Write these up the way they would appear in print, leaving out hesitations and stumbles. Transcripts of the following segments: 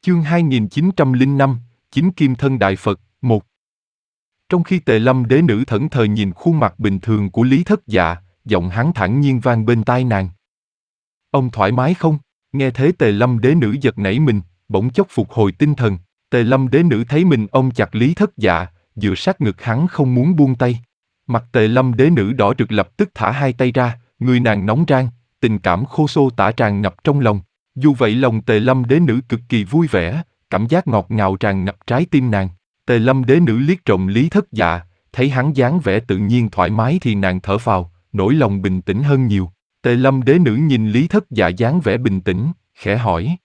Chương 2905, Chính Kim Thân Đại Phật, 1. Trong khi Tề Lâm Đế Nữ thẫn thờ nhìn khuôn mặt bình thường của Lý Thất Dạ, giọng hắn thản nhiên vang bên tai nàng. Ông thoải mái không? Nghe thế Tề Lâm Đế Nữ giật nảy mình, bỗng chốc phục hồi tinh thần. Tề Lâm Đế Nữ thấy mình ôm chặt Lý Thất Dạ, dựa sát ngực hắn không muốn buông tay. Mặt Tề Lâm Đế Nữ đỏ rực lập tức thả hai tay ra, người nàng nóng rang, tình cảm khô xô tả tràn ngập trong lòng. Dù vậy lòng Tề Lâm Đế Nữ cực kỳ vui vẻ, cảm giác ngọt ngào tràn ngập trái tim nàng. Tề Lâm Đế Nữ liếc trộm Lý Thất Dạ, thấy hắn dáng vẻ tự nhiên thoải mái thì nàng thở phào, nỗi lòng bình tĩnh hơn nhiều. Tề Lâm Đế Nữ nhìn Lý Thất Dạ dáng vẻ bình tĩnh, khẽ hỏi.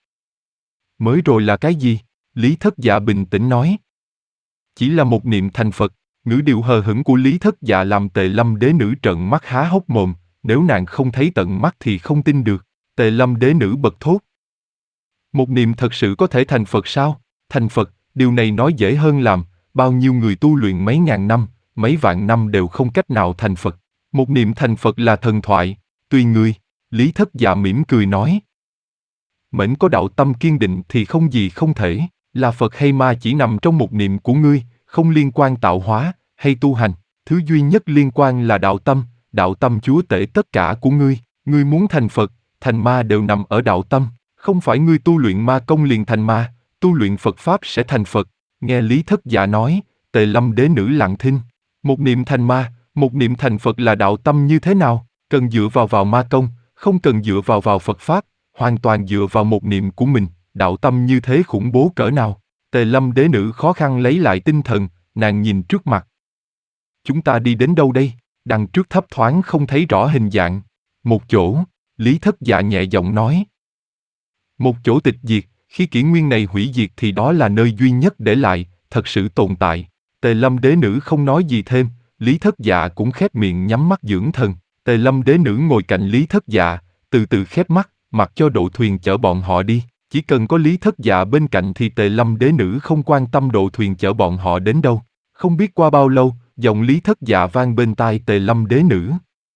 Mới rồi là cái gì? Lý Thất Dạ bình tĩnh nói. Chỉ là một niệm thành Phật. Ngữ điệu hờ hững của Lý Thất Dạ làm Tề Lâm Đế Nữ trợn mắt há hốc mồm, nếu nàng không thấy tận mắt thì không tin được. Tề Lâm Đế Nữ bật thốt. Một niệm thật sự có thể thành Phật sao? Thành Phật, điều này nói dễ hơn làm, bao nhiêu người tu luyện mấy ngàn năm, mấy vạn năm đều không cách nào thành Phật. Một niệm thành Phật là thần thoại, tùy người. Lý Thất Dạ mỉm cười nói. Mẫn có đạo tâm kiên định thì không gì không thể, là Phật hay ma chỉ nằm trong một niệm của ngươi, không liên quan tạo hóa hay tu hành, thứ duy nhất liên quan là đạo tâm chúa tể tất cả của ngươi muốn thành Phật, thành ma đều nằm ở đạo tâm, không phải ngươi tu luyện ma công liền thành ma, tu luyện Phật Pháp sẽ thành Phật. Nghe Lý Thất Dạ nói, Tề Lâm Đế Nữ lặng thinh, một niệm thành ma, một niệm thành Phật là đạo tâm như thế nào, cần dựa vào ma công, không cần dựa vào Phật Pháp, hoàn toàn dựa vào một niệm của mình, đạo tâm như thế khủng bố cỡ nào. Tề Lâm Đế Nữ khó khăn lấy lại tinh thần, nàng nhìn trước mặt. Chúng ta đi đến đâu đây? Đằng trước thấp thoáng không thấy rõ hình dạng. Một chỗ, Lý Thất Dạ nhẹ giọng nói. Một chỗ tịch diệt, khi kỷ nguyên này hủy diệt thì đó là nơi duy nhất để lại, thật sự tồn tại. Tề Lâm Đế Nữ không nói gì thêm, Lý Thất Dạ cũng khép miệng nhắm mắt dưỡng thần. Tề Lâm Đế Nữ ngồi cạnh Lý Thất Dạ, từ từ khép mắt, mặc cho độ thuyền chở bọn họ đi. Chỉ cần có Lý Thất Dạ bên cạnh thì Tề Lâm Đế Nữ không quan tâm độ thuyền chở bọn họ đến đâu. Không biết qua bao lâu, giọng Lý Thất Dạ vang bên tai Tề Lâm Đế Nữ.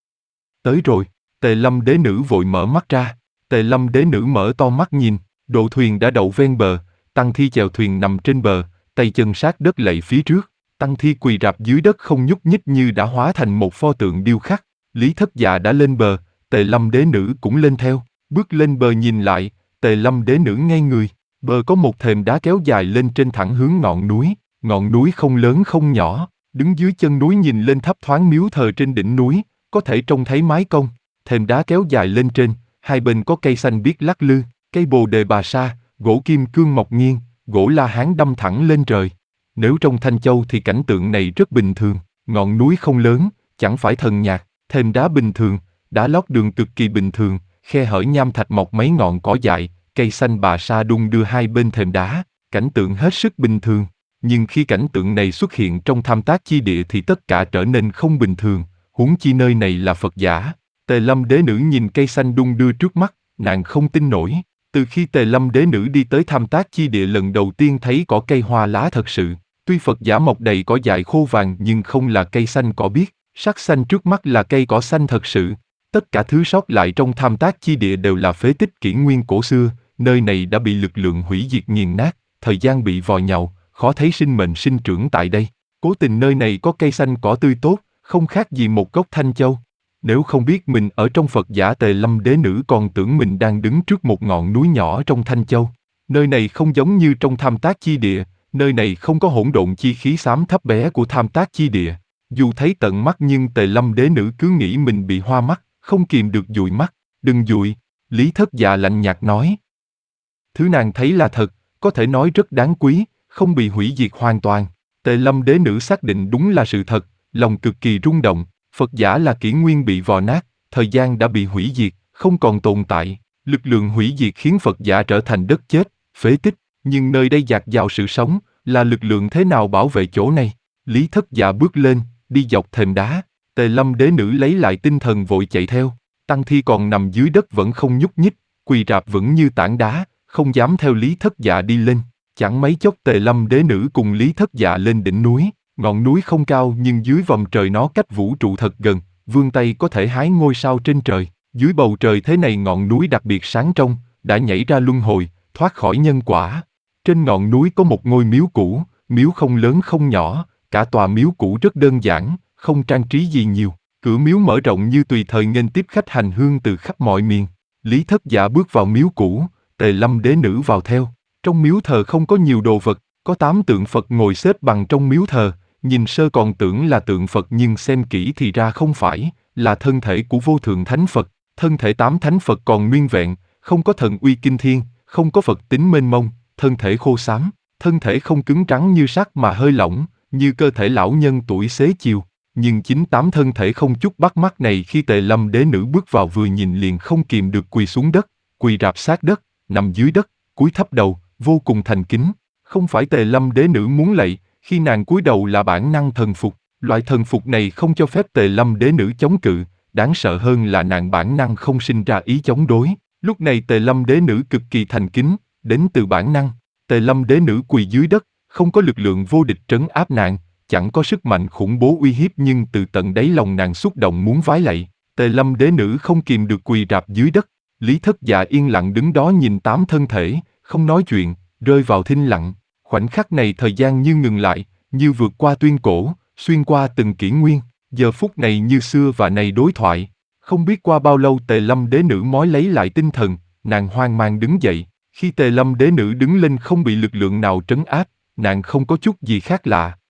Tới rồi. Tề Lâm Đế Nữ vội mở mắt ra. Tề Lâm Đế Nữ mở to mắt nhìn, độ thuyền đã đậu ven bờ, Tăng Thi chèo thuyền nằm trên bờ, tay chân sát đất lạy phía trước. Tăng Thi quỳ rạp dưới đất không nhúc nhích như đã hóa thành một pho tượng điêu khắc. Lý Thất Dạ đã lên bờ, Tề Lâm Đế Nữ cũng lên theo. Bước lên bờ nhìn lại, Tề Lâm Đế Nữ ngây người. Bờ có một thềm đá kéo dài lên trên thẳng hướng ngọn núi không lớn không nhỏ. Đứng dưới chân núi nhìn lên thấp thoáng miếu thờ trên đỉnh núi, có thể trông thấy mái cong. Thềm đá kéo dài lên trên, hai bên có cây xanh biếc lắc lư, cây bồ đề bà sa, gỗ kim cương mọc nghiêng, gỗ la hán đâm thẳng lên trời. Nếu trong Thanh Châu thì cảnh tượng này rất bình thường, ngọn núi không lớn, chẳng phải thần nhạc, thềm đá bình thường, đá lót đường cực kỳ bình thường, khe hở nham thạch mọc mấy ngọn cỏ dại, cây xanh bà sa đung đưa hai bên thềm đá, cảnh tượng hết sức bình thường. Nhưng khi cảnh tượng này xuất hiện trong Tham Tác Chi Địa thì tất cả trở nên không bình thường, huống chi nơi này là Phật giả. Tề Lâm Đế Nữ nhìn cây xanh đung đưa trước mắt, nàng không tin nổi. Từ khi Tề Lâm Đế Nữ đi tới Tham Tác Chi Địa lần đầu tiên thấy cỏ cây hoa lá thật sự, tuy Phật giả mọc đầy cỏ dại khô vàng nhưng không là cây xanh cỏ biếc, sắc xanh trước mắt là cây cỏ xanh thật sự. Tất cả thứ sót lại trong Tham Tác Chi Địa đều là phế tích kỷ nguyên cổ xưa, nơi này đã bị lực lượng hủy diệt nghiền nát, thời gian bị vò nhàu, khó thấy sinh mệnh sinh trưởng tại đây. Cố tình nơi này có cây xanh cỏ tươi tốt, không khác gì một gốc Thanh Châu. Nếu không biết mình ở trong Phật giả, Tề Lâm Đế Nữ còn tưởng mình đang đứng trước một ngọn núi nhỏ trong Thanh Châu. Nơi này không giống như trong Tham Tác Chi Địa, nơi này không có hỗn độn chi khí xám thấp bé của Tham Tác Chi Địa. Dù thấy tận mắt nhưng Tề Lâm Đế Nữ cứ nghĩ mình bị hoa mắt, không kìm được dụi mắt. Đừng dụi, Lý Thất Dạ lạnh nhạt nói. Thứ nàng thấy là thật, có thể nói rất đáng quý, không bị hủy diệt hoàn toàn. Tề Lâm Đế Nữ xác định đúng là sự thật, lòng cực kỳ rung động. Phật giả là kỷ nguyên bị vò nát, thời gian đã bị hủy diệt, không còn tồn tại. Lực lượng hủy diệt khiến Phật giả trở thành đất chết, phế tích. Nhưng nơi đây dạt dào sự sống, là lực lượng thế nào bảo vệ chỗ này? Lý Thất Dạ bước lên, đi dọc thềm đá. Tề Lâm Đế Nữ lấy lại tinh thần vội chạy theo. Tăng Thi còn nằm dưới đất vẫn không nhúc nhích, quỳ rạp vững như tảng đá, không dám theo Lý Thất Dạ đi lên. Chẳng mấy chốc Tề Lâm Đế Nữ cùng Lý Thất Dạ lên đỉnh núi. Ngọn núi không cao nhưng dưới vòng trời nó cách vũ trụ thật gần, vươn tay có thể hái ngôi sao trên trời. Dưới bầu trời thế này ngọn núi đặc biệt sáng trong, đã nhảy ra luân hồi, thoát khỏi nhân quả. Trên ngọn núi có một ngôi miếu cũ, miếu không lớn không nhỏ, cả tòa miếu cũ rất đơn giản, không trang trí gì nhiều. Cửa miếu mở rộng như tùy thời nghênh tiếp khách hành hương từ khắp mọi miền. Lý Thất Dạ bước vào miếu cũ, Tề Lâm đế nữ vào theo. Trong miếu thờ không có nhiều đồ vật, có 8 tượng Phật ngồi xếp bằng trong miếu thờ. Nhìn sơ còn tưởng là tượng Phật nhưng xem kỹ thì ra không phải, là thân thể của vô thượng thánh Phật. Thân thể 8 thánh Phật còn nguyên vẹn, không có thần uy kinh thiên, không có Phật tính mênh mông, thân thể khô xám, thân thể không cứng trắng như sắt mà hơi lỏng, như cơ thể lão nhân tuổi xế chiều. Nhưng chính 8 thân thể không chút bắt mắt này khi Tề Lâm đế nữ bước vào vừa nhìn liền không kìm được quỳ xuống đất, quỳ rạp sát đất, nằm dưới đất, cúi thấp đầu, vô cùng thành kính. Không phải Tề Lâm đế nữ muốn lạy, khi nàng cúi đầu là bản năng thần phục. Loại thần phục này không cho phép Tề Lâm đế nữ chống cự, đáng sợ hơn là nàng bản năng không sinh ra ý chống đối. Lúc này Tề Lâm đế nữ cực kỳ thành kính, đến từ bản năng. Tề Lâm đế nữ quỳ dưới đất, không có lực lượng vô địch trấn áp nàng, chẳng có sức mạnh khủng bố uy hiếp nhưng từ tận đáy lòng nàng xúc động muốn vái lạy. Tề Lâm đế nữ không kìm được quỳ rạp dưới đất. Lý Thất Dạ yên lặng đứng đó nhìn 8 thân thể, không nói chuyện, rơi vào thinh lặng. Khoảnh khắc này thời gian như ngừng lại, như vượt qua tuyên cổ, xuyên qua từng kỷ nguyên. Giờ phút này như xưa và nay đối thoại. Không biết qua bao lâu Tề Lâm đế nữ mới lấy lại tinh thần, nàng hoang mang đứng dậy. Khi Tề Lâm đế nữ đứng lên không bị lực lượng nào trấn áp, nàng không có chút gì khác lạ,